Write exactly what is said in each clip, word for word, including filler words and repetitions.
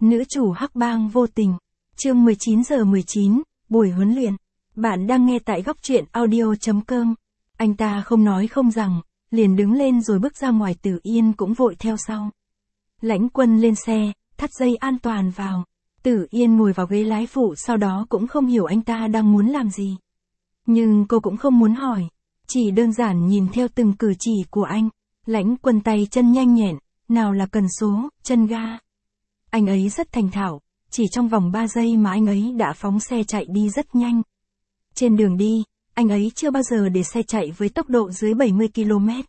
Nữ chủ hắc bang vô tình. Chương mười chín giờ mười chín, buổi huấn luyện. Bạn đang nghe tại góc truyện audio chấm com. Anh ta không nói không rằng, liền đứng lên rồi bước ra ngoài. Tử Yên cũng vội theo sau. Lãnh Quân lên xe, thắt dây an toàn vào. Tử Yên ngồi vào ghế lái phụ, sau đó cũng không hiểu anh ta đang muốn làm gì. Nhưng cô cũng không muốn hỏi, chỉ đơn giản nhìn theo từng cử chỉ của anh. Lãnh Quân tay chân nhanh nhẹn, nào là cần số, chân ga. Anh ấy rất thành thạo, chỉ trong vòng ba giây mà anh ấy đã phóng xe chạy đi rất nhanh. Trên đường đi, anh ấy chưa bao giờ để xe chạy với tốc độ dưới bảy mươi ki lô mét.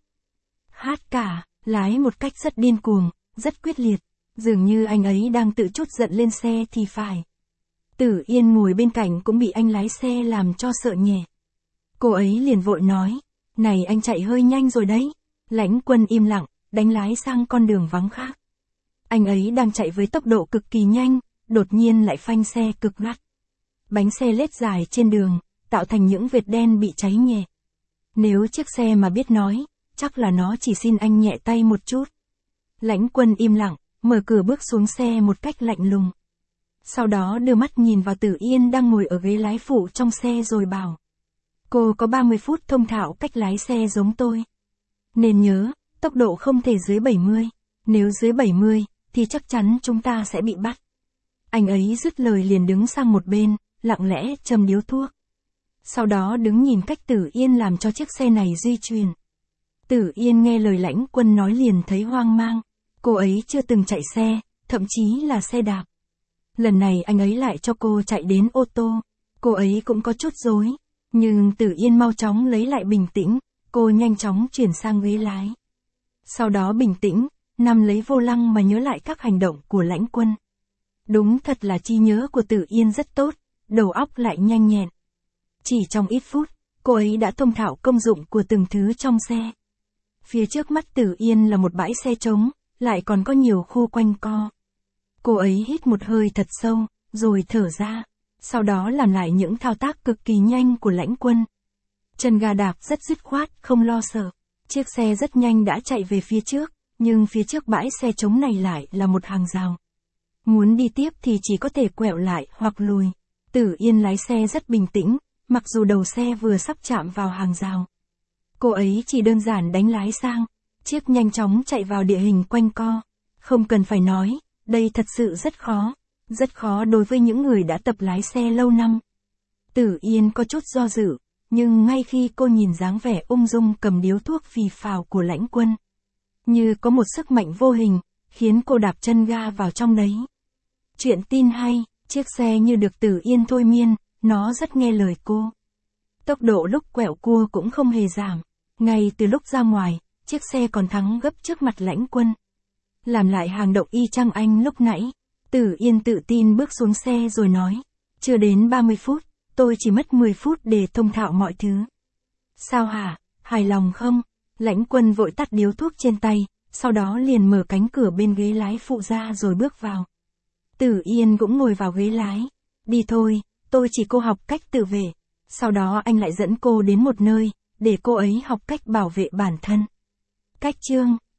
Hát cả, lái một cách rất điên cuồng, rất quyết liệt, dường như anh ấy đang tự trút giận lên xe thì phải. Tử Yên ngồi bên cạnh cũng bị anh lái xe làm cho sợ nhẹ. Cô ấy liền vội nói, này anh chạy hơi nhanh rồi đấy. Lãnh Quân im lặng, đánh lái sang con đường vắng khác. Anh ấy đang chạy với tốc độ cực kỳ nhanh, đột nhiên lại phanh xe cực gắt. Bánh xe lết dài trên đường, tạo thành những vệt đen bị cháy nhẹ. Nếu chiếc xe mà biết nói, chắc là nó chỉ xin anh nhẹ tay một chút. Lãnh Quân im lặng, mở cửa bước xuống xe một cách lạnh lùng. Sau đó đưa mắt nhìn vào Tử Yên đang ngồi ở ghế lái phụ trong xe rồi bảo. Cô có ba mươi phút thông thạo cách lái xe giống tôi. Nên nhớ, tốc độ không thể dưới bảy mươi. Nếu dưới bảy mươi, thì chắc chắn chúng ta sẽ bị bắt. Anh ấy dứt lời liền đứng sang một bên, lặng lẽ châm điếu thuốc. Sau đó đứng nhìn cách Tử Yên làm cho chiếc xe này di chuyển. Tử Yên nghe lời Lãnh Quân nói liền thấy hoang mang. Cô ấy chưa từng chạy xe, thậm chí là xe đạp. Lần này anh ấy lại cho cô chạy đến ô tô. Cô ấy cũng có chút rối. Nhưng Tử Yên mau chóng lấy lại bình tĩnh, cô nhanh chóng chuyển sang ghế lái. Sau đó bình tĩnh, nắm lấy vô lăng mà nhớ lại các hành động của Lãnh Quân. Đúng thật là trí nhớ của Tử Yên rất tốt, đầu óc lại nhanh nhẹn. Chỉ trong ít phút, cô ấy đã thông thạo công dụng của từng thứ trong xe. Phía trước mắt Tử Yên là một bãi xe trống, lại còn có nhiều khu quanh co. Cô ấy hít một hơi thật sâu, rồi thở ra. Sau đó làm lại những thao tác cực kỳ nhanh của Lãnh Quân. Chân ga đạp rất dứt khoát, không lo sợ. Chiếc xe rất nhanh đã chạy về phía trước, nhưng phía trước bãi xe trống này lại là một hàng rào. Muốn đi tiếp thì chỉ có thể quẹo lại hoặc lùi. Tử Yên lái xe rất bình tĩnh, mặc dù đầu xe vừa sắp chạm vào hàng rào. Cô ấy chỉ đơn giản đánh lái sang, chiếc nhanh chóng chạy vào địa hình quanh co. Không cần phải nói, đây thật sự rất khó. Rất khó đối với những người đã tập lái xe lâu năm. Tử Yên có chút do dự, nhưng ngay khi cô nhìn dáng vẻ ung dung cầm điếu thuốc phì phào của Lãnh Quân, như có một sức mạnh vô hình, khiến cô đạp chân ga vào trong đấy. Chuyện tin hay, chiếc xe như được Tử Yên thôi miên, nó rất nghe lời cô. Tốc độ lúc quẹo cua cũng không hề giảm, ngay từ lúc ra ngoài, chiếc xe còn thắng gấp trước mặt Lãnh Quân. Làm lại hành động y chang anh lúc nãy. Tử Yên tự tin bước xuống xe rồi nói, chưa đến ba mươi phút, tôi chỉ mất mười phút để thông thạo mọi thứ. Sao hả, hài lòng không? Lãnh Quân vội tắt điếu thuốc trên tay, sau đó liền mở cánh cửa bên ghế lái phụ ra rồi bước vào. Tử Yên cũng ngồi vào ghế lái. Đi thôi, tôi chỉ cô học cách tự vệ. Sau đó anh lại dẫn cô đến một nơi, để cô ấy học cách bảo vệ bản thân. Cách chương